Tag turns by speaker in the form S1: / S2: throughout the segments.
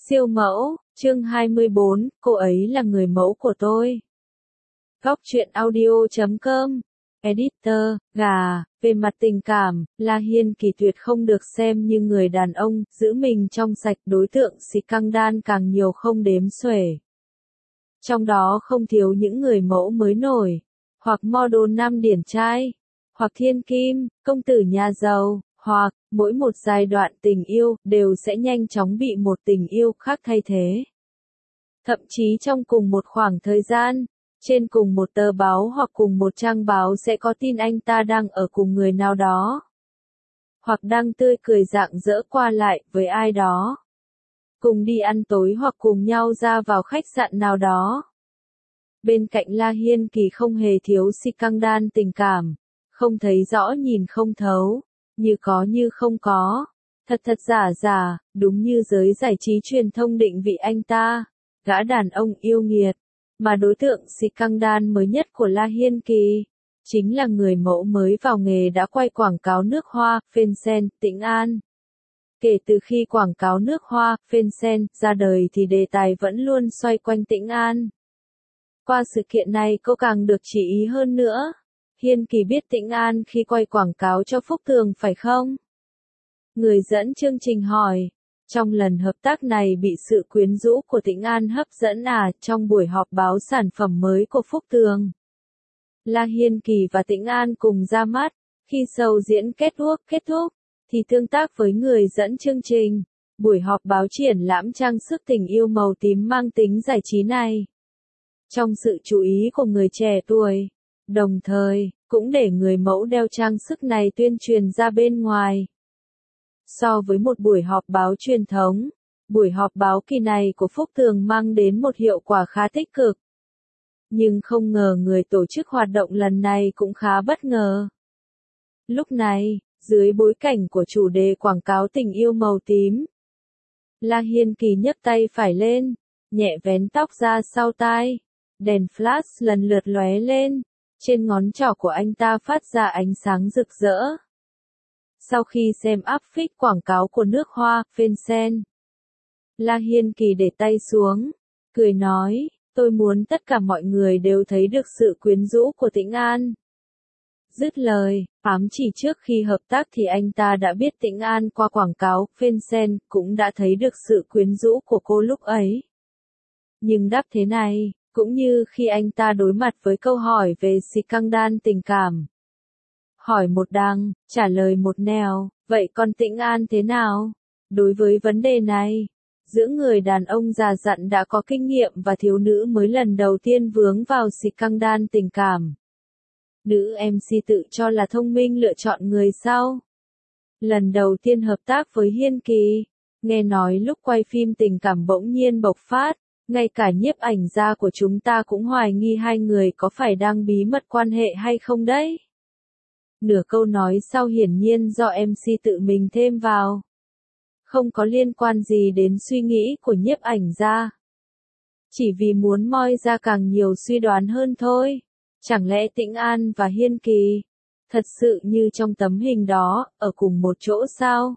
S1: Siêu mẫu, chương 24, cô ấy là người mẫu của tôi. Góc truyện audio.com. Editor, gà, về mặt tình cảm, La Hiên Kỳ tuyệt không được xem như người đàn ông, giữ mình trong sạch, đối tượng scandal càng nhiều không đếm xuể. Trong đó không thiếu những người mẫu mới nổi, hoặc model nam điển trai, hoặc thiên kim, công tử nhà giàu, hoặc, mỗi một giai đoạn tình yêu, đều sẽ nhanh chóng bị một tình yêu khác thay thế. Thậm chí trong cùng một khoảng thời gian, trên cùng một tờ báo hoặc cùng một trang báo sẽ có tin anh ta đang ở cùng người nào đó. Hoặc đang tươi cười rạng rỡ qua lại với ai đó. Cùng đi ăn tối hoặc cùng nhau ra vào khách sạn nào đó. Bên cạnh La Hiên Kỳ không hề thiếu scandal tình cảm, không thấy rõ nhìn không thấu, như có như không có, thật thật giả giả, đúng như giới giải trí truyền thông định vị anh ta, gã đàn ông yêu nghiệt, mà đối tượng scandal mới nhất của La Hiên Kỳ, chính là người mẫu mới vào nghề đã quay quảng cáo nước hoa, Fansen, Tĩnh An. Kể từ khi quảng cáo nước hoa, Fansen, ra đời thì đề tài vẫn luôn xoay quanh Tĩnh An. Qua sự kiện này cô càng được chỉ ý hơn nữa. Hiên Kỳ biết Tĩnh An khi quay quảng cáo cho Phúc Tường phải không? Người dẫn chương trình hỏi. Trong lần hợp tác này bị sự quyến rũ của Tĩnh An hấp dẫn trong buổi họp báo sản phẩm mới của Phúc Tường. La Hiên Kỳ và Tĩnh An cùng ra mắt. Khi show diễn kết thúc, thì tương tác với người dẫn chương trình. Buổi họp báo triển lãm trang sức tình yêu màu tím mang tính giải trí này. Trong sự chú ý của người trẻ tuổi. Đồng thời, cũng để người mẫu đeo trang sức này tuyên truyền ra bên ngoài. So với một buổi họp báo truyền thống, buổi họp báo kỳ này của Phúc Tường mang đến một hiệu quả khá tích cực. Nhưng không ngờ người tổ chức hoạt động lần này cũng khá bất ngờ. Lúc này, dưới bối cảnh của chủ đề quảng cáo tình yêu màu tím, La Hiên Kỳ nhấc tay phải lên, nhẹ vén tóc ra sau tai, đèn flash lần lượt lóe lên. Trên ngón trỏ của anh ta phát ra ánh sáng rực rỡ. Sau khi xem áp phích quảng cáo của nước hoa, Fansen, La Hiên Kỳ để tay xuống, cười nói, tôi muốn tất cả mọi người đều thấy được sự quyến rũ của Tĩnh An. Dứt lời, ám chỉ trước khi hợp tác thì anh ta đã biết Tĩnh An qua quảng cáo, Fansen cũng đã thấy được sự quyến rũ của cô lúc ấy. Nhưng đáp thế này, cũng như khi anh ta đối mặt với câu hỏi về scandal tình cảm. Hỏi một đằng, trả lời một nẻo, vậy còn Tĩnh An thế nào? Đối với vấn đề này, giữa người đàn ông già dặn đã có kinh nghiệm và thiếu nữ mới lần đầu tiên vướng vào scandal tình cảm. Nữ MC tự cho là thông minh lựa chọn người sau. Lần đầu tiên hợp tác với Hiên Kỳ, nghe nói lúc quay phim tình cảm bỗng nhiên bộc phát. Ngay cả nhiếp ảnh gia của chúng ta cũng hoài nghi hai người có phải đang bí mật quan hệ hay không đấy. Nửa câu nói sau hiển nhiên do MC tự mình thêm vào. Không có liên quan gì đến suy nghĩ của nhiếp ảnh gia. Chỉ vì muốn moi ra càng nhiều suy đoán hơn thôi. Chẳng lẽ Tĩnh An và Hiên Kỳ, thật sự như trong tấm hình đó, ở cùng một chỗ sao?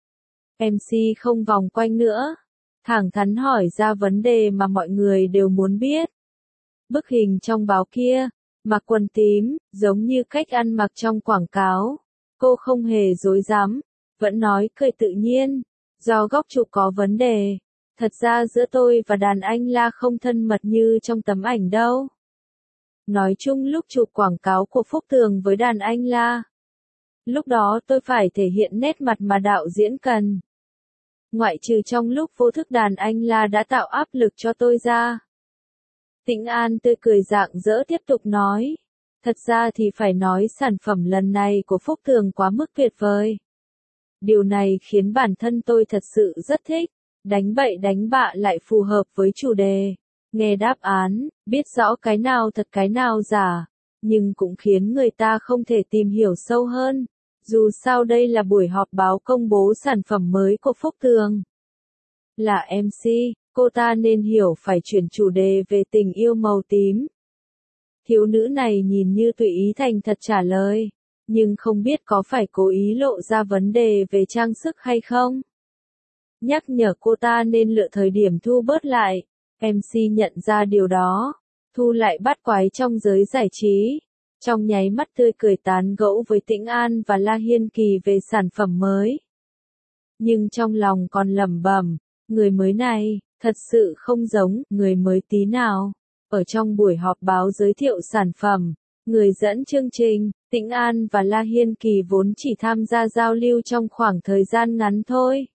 S1: MC không vòng quanh nữa. Thẳng thắn hỏi ra vấn đề mà mọi người đều muốn biết. Bức hình trong báo kia, mặc quần tím, giống như cách ăn mặc trong quảng cáo. Cô không hề dối dám, vẫn nói cười tự nhiên, do góc chụp có vấn đề. Thật ra giữa tôi và đàn anh La không thân mật như trong tấm ảnh đâu. Nói chung lúc chụp quảng cáo của Phúc Tường với đàn anh La, lúc đó tôi phải thể hiện nét mặt mà đạo diễn cần. Ngoại trừ trong lúc vô thức đàn anh La đã tạo áp lực cho tôi ra. Tĩnh An tươi cười rạng rỡ tiếp tục nói. Thật ra thì phải nói sản phẩm lần này của Phúc Tường quá mức tuyệt vời. Điều này khiến bản thân tôi thật sự rất thích. Đánh bậy đánh bạ lại phù hợp với chủ đề. Nghe đáp án, biết rõ cái nào thật cái nào giả. Nhưng cũng khiến người ta không thể tìm hiểu sâu hơn. Dù sao đây là buổi họp báo công bố sản phẩm mới của Phúc Tường. Là MC, cô ta nên hiểu phải chuyển chủ đề về tình yêu màu tím. Thiếu nữ này nhìn như tùy ý thành thật trả lời, nhưng không biết có phải cố ý lộ ra vấn đề về trang sức hay không. nhắc nhở cô ta nên lựa thời điểm thu bớt lại. MC nhận ra điều đó, thu lại bắt quái trong giới giải trí. Trong nháy mắt tươi cười tán gẫu với Tĩnh An và La Hiên Kỳ về sản phẩm mới. Nhưng trong lòng còn lẩm bẩm, người mới này, thật sự không giống người mới tí nào. Ở trong buổi họp báo giới thiệu sản phẩm, người dẫn chương trình, Tĩnh An và La Hiên Kỳ vốn chỉ tham gia giao lưu trong khoảng thời gian ngắn thôi.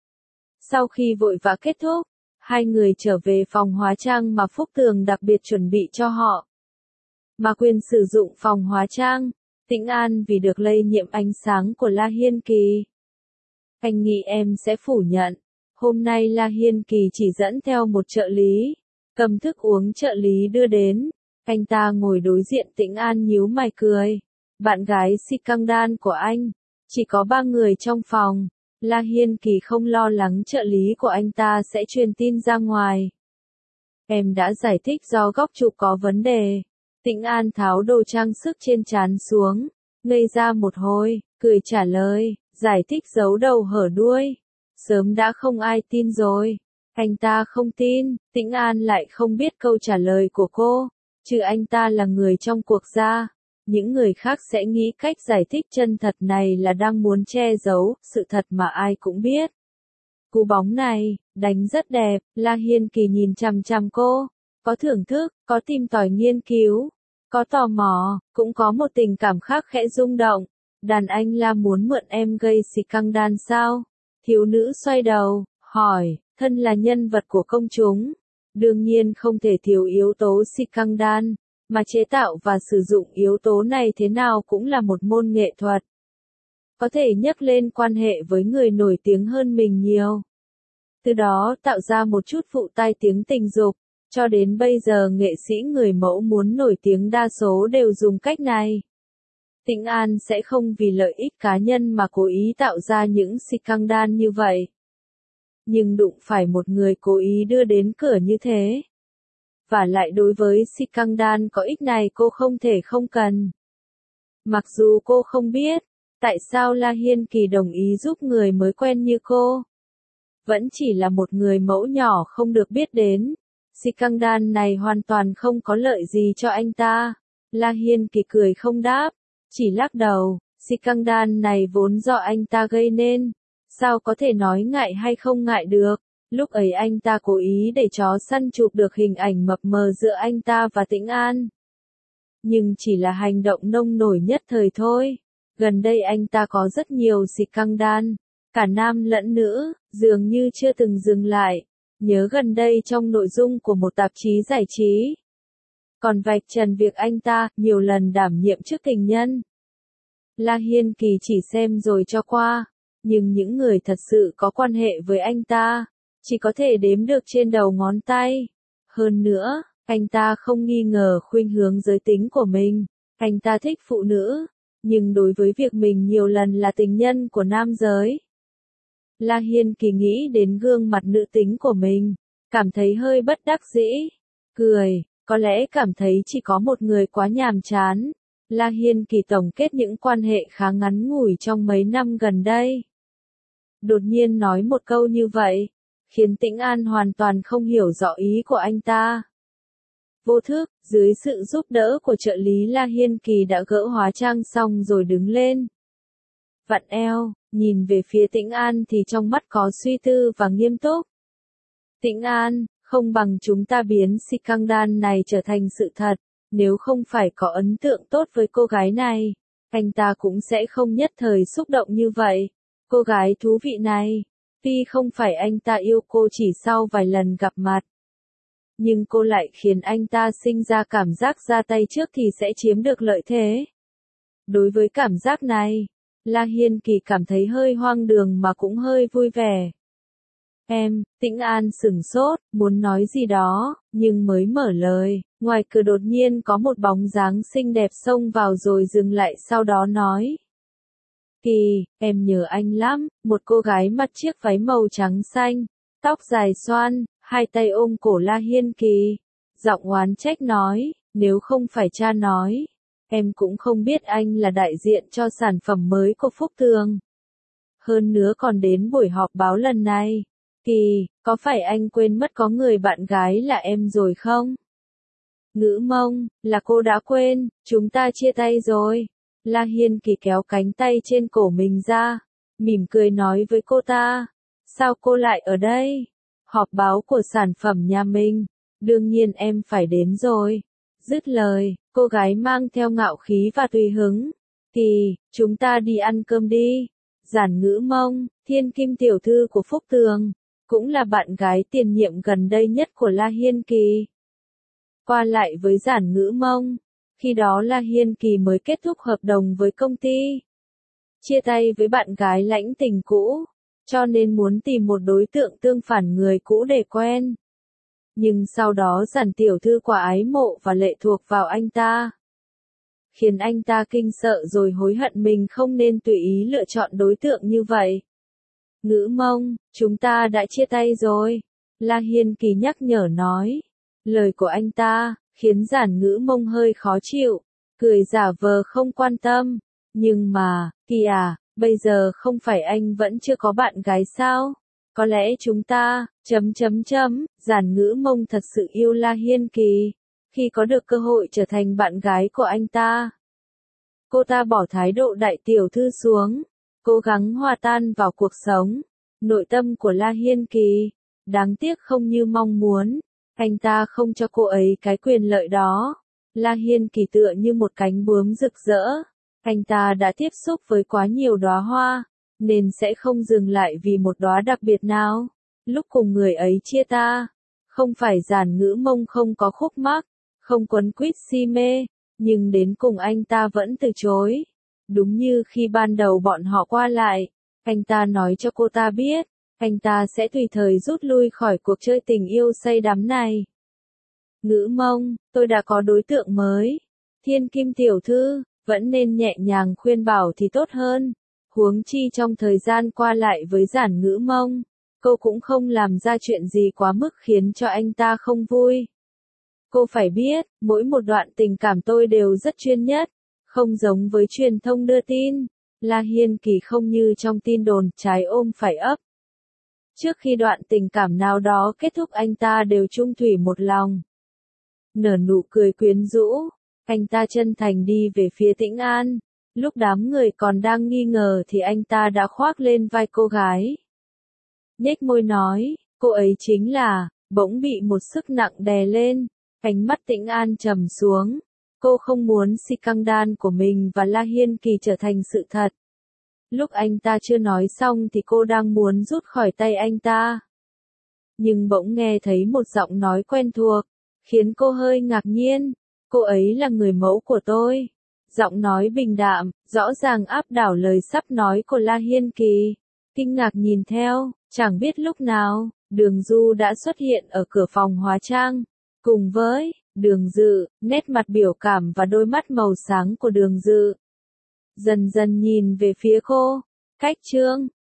S1: Sau khi vội vã kết thúc, hai người trở về phòng hóa trang mà Phúc Tường đặc biệt chuẩn bị cho họ. Mà quyền sử dụng phòng hóa trang, Tĩnh An vì được lây nhiễm ánh sáng của La Hiên Kỳ. Anh nghĩ em sẽ phủ nhận. Hôm nay La Hiên Kỳ chỉ dẫn theo một trợ lý, cầm thức uống trợ lý đưa đến. Anh ta ngồi đối diện Tĩnh An nhíu mày cười. Bạn gái Sikangdan của anh, chỉ có 3 người trong phòng. La Hiên Kỳ không lo lắng trợ lý của anh ta sẽ truyền tin ra ngoài. Em đã giải thích do góc chụp có vấn đề. Tĩnh An tháo đồ trang sức trên trán xuống, ngây ra một hồi, cười trả lời, giải thích giấu đầu hở đuôi. Sớm đã không ai tin rồi. Anh ta không tin, Tĩnh An lại không biết câu trả lời của cô, chứ anh ta là người trong cuộc gia. Những người khác sẽ nghĩ cách giải thích chân thật này là đang muốn che giấu sự thật mà ai cũng biết. Cú bóng này, đánh rất đẹp, La Hiên Kỳ nhìn chằm chằm cô, có thưởng thức, có tìm tòi nghiên cứu, có tò mò, cũng có một tình cảm khác khẽ rung động. Đàn anh La muốn mượn em gây Sikangdan sao? Thiếu nữ xoay đầu, hỏi, thân là nhân vật của công chúng, đương nhiên không thể thiếu yếu tố Sikangdan. Mà chế tạo và sử dụng yếu tố này thế nào cũng là một môn nghệ thuật. Có thể nhắc lên quan hệ với người nổi tiếng hơn mình nhiều. Từ đó tạo ra một chút vụ tai tiếng tình dục. Cho đến bây giờ nghệ sĩ người mẫu muốn nổi tiếng đa số đều dùng cách này. Tĩnh An sẽ không vì lợi ích cá nhân mà cố ý tạo ra những Sikangdan như vậy. Nhưng đụng phải một người cố ý đưa đến cửa như thế. Và lại đối với Sikangdan có ích này cô không thể không cần. Mặc dù cô không biết, tại sao La Hiên Kỳ đồng ý giúp người mới quen như cô. Vẫn chỉ là một người mẫu nhỏ không được biết đến. Sikangdan này hoàn toàn không có lợi gì cho anh ta. La Hiên Kỳ cười không đáp, chỉ lắc đầu. Sikangdan này vốn do anh ta gây nên. Sao có thể nói ngại hay không ngại được. Lúc ấy anh ta cố ý để chó săn chụp được hình ảnh mập mờ giữa anh ta và Tĩnh An. Nhưng chỉ là hành động nông nổi nhất thời thôi. Gần đây anh ta có rất nhiều Sikangdan, cả nam lẫn nữ, dường như chưa từng dừng lại. Nhớ gần đây trong nội dung của một tạp chí giải trí. Còn vạch trần việc anh ta nhiều lần đảm nhiệm chức tình nhân. La Hiên Kỳ chỉ xem rồi cho qua. Nhưng những người thật sự có quan hệ với anh ta chỉ có thể đếm được trên đầu ngón tay. Hơn nữa, anh ta không nghi ngờ khuynh hướng giới tính của mình. Anh ta thích phụ nữ, nhưng đối với việc mình nhiều lần là tình nhân của nam giới. La Hiên Kỳ nghĩ đến gương mặt nữ tính của mình, cảm thấy hơi bất đắc dĩ. Cười, có lẽ cảm thấy chỉ có một người quá nhàm chán. La Hiên Kỳ tổng kết những quan hệ khá ngắn ngủi trong mấy năm gần đây. Đột nhiên nói một câu như vậy, khiến Tĩnh An hoàn toàn không hiểu rõ ý của anh ta. Vô thức, dưới sự giúp đỡ của trợ lý La Hiên Kỳ đã gỡ hóa trang xong rồi đứng lên. Vặn eo, nhìn về phía Tĩnh An thì trong mắt có suy tư và nghiêm túc. Tĩnh An, không bằng chúng ta biến Sikangdan này trở thành sự thật, nếu không phải có ấn tượng tốt với cô gái này, anh ta cũng sẽ không nhất thời xúc động như vậy. Cô gái thú vị này, tuy không phải anh ta yêu cô chỉ sau vài lần gặp mặt, nhưng cô lại khiến anh ta sinh ra cảm giác ra tay trước thì sẽ chiếm được lợi thế. Đối với cảm giác này, La Hiên Kỳ cảm thấy hơi hoang đường mà cũng hơi vui vẻ. Em, Tĩnh An sửng sốt, muốn nói gì đó, nhưng mới mở lời, ngoài cửa đột nhiên có một bóng dáng xinh đẹp xông vào rồi dừng lại sau đó nói. Kỳ, em nhớ anh lắm, một cô gái mặc chiếc váy màu trắng xanh, tóc dài xoăn, hai tay ôm cổ La Hiên Kỳ. Giọng oán trách nói, nếu không phải cha nói, em cũng không biết anh là đại diện cho sản phẩm mới của Phúc Tường. Hơn nữa còn đến buổi họp báo lần này, Kỳ, có phải anh quên mất có người bạn gái là em rồi không? Ngữ Mông, là cô đã quên, chúng ta chia tay rồi. La Hiên Kỳ kéo cánh tay trên cổ mình ra, mỉm cười nói với cô ta. Sao cô lại ở đây? Họp báo của sản phẩm nhà mình. Đương nhiên em phải đến rồi. Dứt lời, cô gái mang theo ngạo khí và tùy hứng. Kỳ, chúng ta đi ăn cơm đi. Giản Ngữ Mông, thiên kim tiểu thư của Phúc Tường, cũng là bạn gái tiền nhiệm gần đây nhất của La Hiên Kỳ. Qua lại với Giản Ngữ Mông, khi đó La Hiên Kỳ mới kết thúc hợp đồng với công ty. Chia tay với bạn gái lãnh tình cũ, cho nên muốn tìm một đối tượng tương phản người cũ để quen. Nhưng sau đó Giản tiểu thư quả ái mộ và lệ thuộc vào anh ta, khiến anh ta kinh sợ rồi hối hận mình không nên tùy ý lựa chọn đối tượng như vậy. Ngữ Mông, chúng ta đã chia tay rồi. La Hiên Kỳ nhắc nhở nói. Lời của anh ta khiến Giản Ngữ Mông hơi khó chịu, cười giả vờ không quan tâm. Nhưng mà, Kỳ à, bây giờ không phải anh vẫn chưa có bạn gái sao? Có lẽ chúng ta, Giản Ngữ Mông thật sự yêu La Hiên Kỳ, khi có được cơ hội trở thành bạn gái của anh ta. Cô ta bỏ thái độ đại tiểu thư xuống, cố gắng hòa tan vào cuộc sống. Nội tâm của La Hiên Kỳ, đáng tiếc không như mong muốn, anh ta không cho cô ấy cái quyền lợi đó. La Hiên Kỳ tựa như một cánh bướm rực rỡ, anh ta đã tiếp xúc với quá nhiều đóa hoa, nên sẽ không dừng lại vì một đóa đặc biệt nào. Lúc cùng người ấy chia ta, không phải Giản Ngữ Mông không có khúc mắc, không quấn quýt si mê, nhưng đến cùng anh ta vẫn từ chối. Đúng như khi ban đầu bọn họ qua lại, anh ta nói cho cô ta biết, anh ta sẽ tùy thời rút lui khỏi cuộc chơi tình yêu say đắm này. Ngữ Mông, tôi đã có đối tượng mới. Thiên Kim tiểu thư, vẫn nên nhẹ nhàng khuyên bảo thì tốt hơn. Huống chi trong thời gian qua lại với Giản Ngữ Mông, cô cũng không làm ra chuyện gì quá mức khiến cho anh ta không vui. Cô phải biết, mỗi một đoạn tình cảm tôi đều rất chuyên nhất, không giống với truyền thông đưa tin. La Hiên Kỳ không như trong tin đồn trái ôm phải ấp. Trước khi đoạn tình cảm nào đó kết thúc anh ta đều chung thủy một lòng. Nở nụ cười quyến rũ, anh ta chân thành đi về phía Tĩnh An. Lúc đám người còn đang nghi ngờ thì anh ta đã khoác lên vai cô gái. Nhếch môi nói, cô ấy chính là, bỗng bị một sức nặng đè lên. Ánh mắt Tĩnh An trầm xuống. Cô không muốn scandal của mình và La Hiên Kỳ trở thành sự thật. Lúc anh ta chưa nói xong thì cô đang muốn rút khỏi tay anh ta. Nhưng bỗng nghe thấy một giọng nói quen thuộc, khiến cô hơi ngạc nhiên. Cô ấy là người mẫu của tôi. Giọng nói bình đạm, rõ ràng áp đảo lời sắp nói của La Hiên Kỳ. Kinh ngạc nhìn theo, chẳng biết lúc nào, Đường Du đã xuất hiện ở cửa phòng hóa trang. Cùng với Đường Dự, nét mặt biểu cảm và đôi mắt màu sáng của Đường Dự dần dần nhìn về phía cô. Cách chương